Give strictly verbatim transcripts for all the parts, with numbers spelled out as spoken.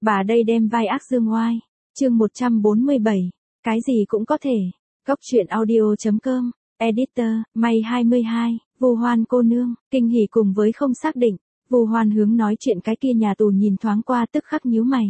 Bà đây đem vai ác dương oai. Chương một trăm bốn mươi bảy. Cái gì cũng có thể. Góc truyện audio chấm com. Editor, May hai mươi hai, Vu Hoan cô nương, kinh hỉ cùng với không xác định. Vu Hoan hướng nói chuyện cái kia nhà tù nhìn thoáng qua tức khắc nhíu mày.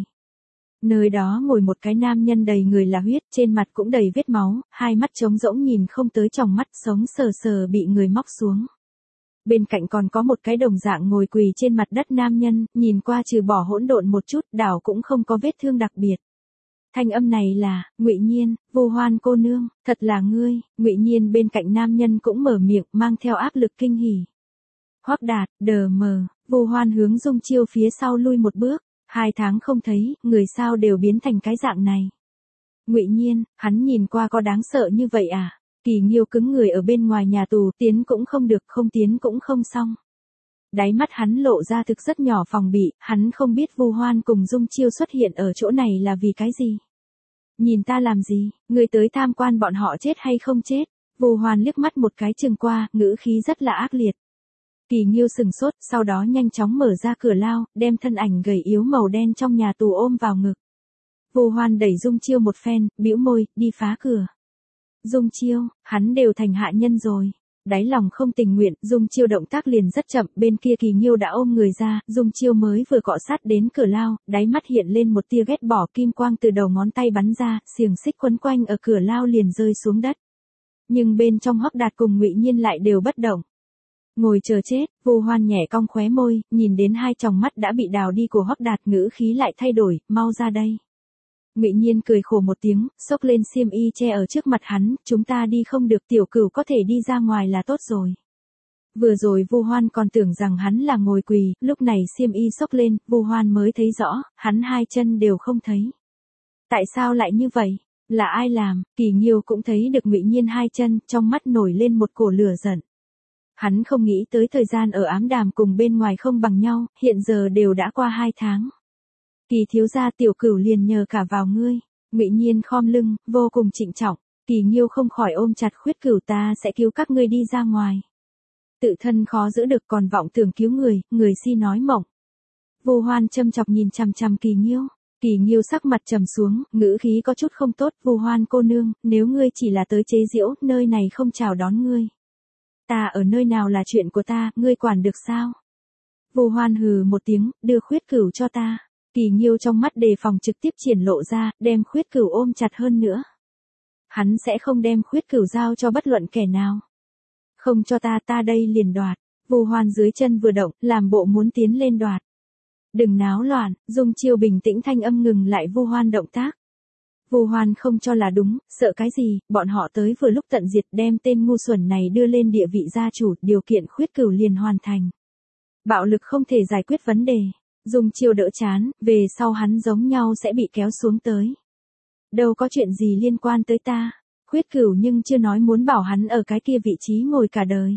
Nơi đó ngồi một cái nam nhân đầy người là huyết, trên mặt cũng đầy vết máu, hai mắt trống rỗng nhìn không tới tròng mắt, sống sờ sờ bị người móc xuống. Bên cạnh còn có một cái đồng dạng ngồi quỳ trên mặt đất nam nhân, nhìn qua trừ bỏ hỗn độn một chút, đảo cũng không có vết thương đặc biệt. Thanh âm này là, Ngụy Nhiên, Vu Hoan cô nương, thật là ngươi. Ngụy Nhiên bên cạnh nam nhân cũng mở miệng, mang theo áp lực kinh hỉ. Hoắc Đạt, đờ mờ, Vu Hoan hướng Dung Chiêu phía sau lui một bước, hai tháng không thấy, người sao đều biến thành cái dạng này. Ngụy Nhiên, hắn nhìn qua có đáng sợ như vậy à? Kỳ Nghiêu cứng người ở bên ngoài nhà tù, tiến cũng không được, không tiến cũng không xong. Đáy mắt hắn lộ ra thực rất nhỏ phòng bị, hắn không biết Vu Hoan cùng Dung Chiêu xuất hiện ở chỗ này là vì cái gì. Nhìn ta làm gì, ngươi tới tham quan bọn họ chết hay không chết? Vu Hoan liếc mắt một cái chừng qua, ngữ khí rất là ác liệt. Kỳ Nghiêu sừng sốt, sau đó nhanh chóng mở ra cửa lao, đem thân ảnh gầy yếu màu đen trong nhà tù ôm vào ngực. Vu Hoan đẩy Dung Chiêu một phen, bĩu môi, đi phá cửa. Dung Chiêu, hắn đều thành hạ nhân rồi. Đáy lòng không tình nguyện, Dung Chiêu động tác liền rất chậm, bên kia Kỳ Nghiêu đã ôm người ra, Dung Chiêu mới vừa cọ sát đến cửa lao, đáy mắt hiện lên một tia ghét bỏ, kim quang từ đầu ngón tay bắn ra, xiềng xích quấn quanh ở cửa lao liền rơi xuống đất. Nhưng bên trong Hoắc Đạt cùng Ngụy Nhiên lại đều bất động. Ngồi chờ chết, Vu Hoan nhẹ cong khóe môi, nhìn đến hai tròng mắt đã bị đào đi của Hoắc Đạt, ngữ khí lại thay đổi, mau ra đây. Ngụy Nhiên cười khổ một tiếng, xốc lên xiêm y che ở trước mặt hắn, chúng ta đi không được, tiểu cửu có thể đi ra ngoài là tốt rồi. Vừa rồi Vu Hoan còn tưởng rằng hắn là ngồi quỳ, lúc này xiêm y xốc lên, Vu Hoan mới thấy rõ, hắn hai chân đều không thấy. Tại sao lại như vậy? Là ai làm? Kỳ Nghiêu cũng thấy được Ngụy Nhiên hai chân, trong mắt nổi lên một cổ lửa giận. Hắn không nghĩ tới thời gian ở ám đàm cùng bên ngoài không bằng nhau, hiện giờ đều đã qua hai tháng. Kỳ thiếu gia, tiểu cửu liền nhờ cả vào ngươi. Ngụy Nhiên khom lưng, vô cùng trịnh trọng. Kỳ Nghiêu không khỏi ôm chặt Khuyết Cửu, ta sẽ cứu các ngươi đi ra ngoài. Tự thân khó giữ được còn vọng tưởng cứu người, người si nói mộng. Vu Hoan châm chọc nhìn chằm chằm Kỳ Nghiêu. Kỳ Nghiêu sắc mặt trầm xuống, ngữ khí có chút không tốt. Vu Hoan cô nương, nếu ngươi chỉ là tới chế giễu, nơi này không chào đón ngươi. Ta ở nơi nào là chuyện của ta, ngươi quản được sao? Vu Hoan hừ một tiếng, đưa Khuyết Cửu cho ta. Kỳ Nghiêu trong mắt đề phòng trực tiếp triển lộ ra, đem Khuyết Cửu ôm chặt hơn nữa. Hắn sẽ không đem Khuyết Cửu giao cho bất luận kẻ nào. Không cho ta, ta đây liền đoạt. Vu Hoan dưới chân vừa động, làm bộ muốn tiến lên đoạt. Đừng náo loạn, Dung Chiêu bình tĩnh thanh âm ngừng lại Vu Hoan động tác. Vu Hoan không cho là đúng, sợ cái gì, bọn họ tới vừa lúc tận diệt, đem tên ngu xuẩn này đưa lên địa vị gia chủ, điều kiện Khuyết Cửu liền hoàn thành. Bạo lực không thể giải quyết vấn đề. Dung Chiêu đỡ chán, về sau hắn giống nhau sẽ bị kéo xuống tới. Đâu có chuyện gì liên quan tới ta. Khuyết Cửu nhưng chưa nói muốn bảo hắn ở cái kia vị trí ngồi cả đời.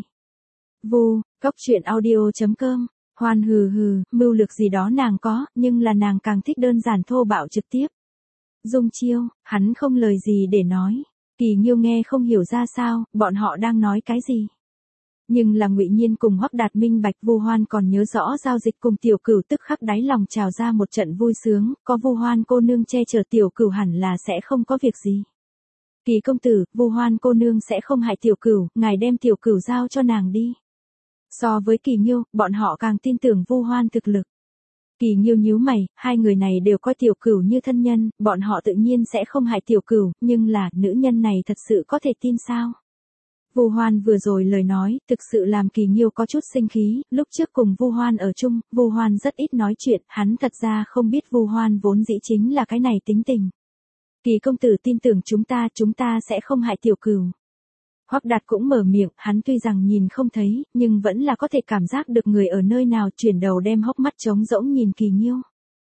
Vu, góc truyện audio chấm com. Hoan hừ hừ, mưu lược gì đó nàng có, nhưng là nàng càng thích đơn giản thô bạo trực tiếp. Dung Chiêu, hắn không lời gì để nói. Kỳ Nghiêu nghe không hiểu ra sao, bọn họ đang nói cái gì. Nhưng là Ngụy Nhiên cùng Hoắc Đạt minh bạch. Vu Hoan còn nhớ rõ giao dịch cùng tiểu cửu, tức khắc đáy lòng trào ra một trận vui sướng, có Vu Hoan cô nương che chở tiểu cửu hẳn là sẽ không có việc gì. Kỳ công tử, Vu Hoan cô nương sẽ không hại tiểu cửu, ngài đem tiểu cửu giao cho nàng đi. So với Kỳ Nghiêu, bọn họ càng tin tưởng Vu Hoan thực lực. Kỳ Nghiêu nhíu mày, hai người này đều coi tiểu cửu như thân nhân, bọn họ tự nhiên sẽ không hại tiểu cửu, nhưng là, nữ nhân này thật sự có thể tin sao? Vu Hoan vừa rồi lời nói, thực sự làm Kỳ Nghiêu có chút sinh khí, lúc trước cùng Vu Hoan ở chung, Vu Hoan rất ít nói chuyện, hắn thật ra không biết Vu Hoan vốn dĩ chính là cái này tính tình. Kỳ công tử tin tưởng chúng ta, chúng ta sẽ không hại tiểu cửu. Hoắc Đạt cũng mở miệng, hắn tuy rằng nhìn không thấy, nhưng vẫn là có thể cảm giác được người ở nơi nào, chuyển đầu đem hốc mắt trống rỗng nhìn Kỳ Nghiêu.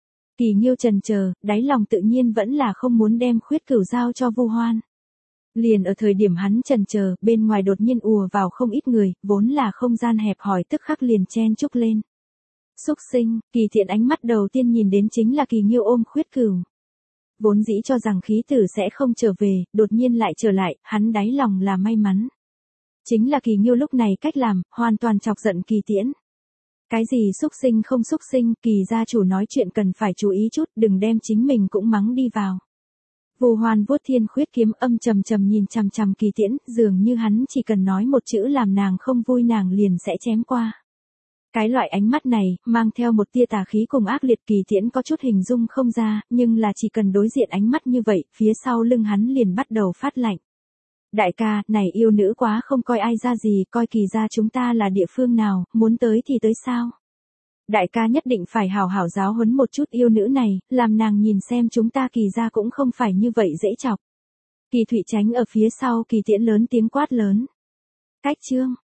Kỳ Nghiêu chần chờ, đáy lòng tự nhiên vẫn là không muốn đem Khuyết Cửu giao cho Vu Hoan. Liền ở thời điểm hắn chần chờ, bên ngoài đột nhiên ùa vào không ít người, vốn là không gian hẹp hòi tức khắc liền chen chúc lên. Xúc sinh, Kỳ Thiện ánh mắt đầu tiên nhìn đến chính là Kỳ Nghiêu ôm Khuyết Cửu. Vốn dĩ cho rằng khí tử sẽ không trở về, đột nhiên lại trở lại, hắn đáy lòng là may mắn. Chính là Kỳ Nghiêu lúc này cách làm, hoàn toàn chọc giận Kỳ Tiễn. Cái gì xúc sinh không xúc sinh, Kỳ gia chủ nói chuyện cần phải chú ý chút, đừng đem chính mình cũng mắng đi vào. Vu Hoan vuốt thiên khuyết kiếm âm trầm trầm nhìn chằm chằm Kỳ Tiễn, dường như hắn chỉ cần nói một chữ làm nàng không vui nàng liền sẽ chém qua. Cái loại ánh mắt này, mang theo một tia tà khí cùng ác liệt, Kỳ Tiễn có chút hình dung không ra, nhưng là chỉ cần đối diện ánh mắt như vậy, phía sau lưng hắn liền bắt đầu phát lạnh. Đại ca, này yêu nữ quá không coi ai ra gì, coi Kỳ gia chúng ta là địa phương nào, muốn tới thì tới sao? Đại ca nhất định phải hào hảo giáo huấn một chút yêu nữ này, làm nàng nhìn xem chúng ta Kỳ gia cũng không phải như vậy dễ chọc. Kỳ Thụy Chánh ở phía sau Kỳ Tiễn lớn tiếng quát lớn. Cách chương.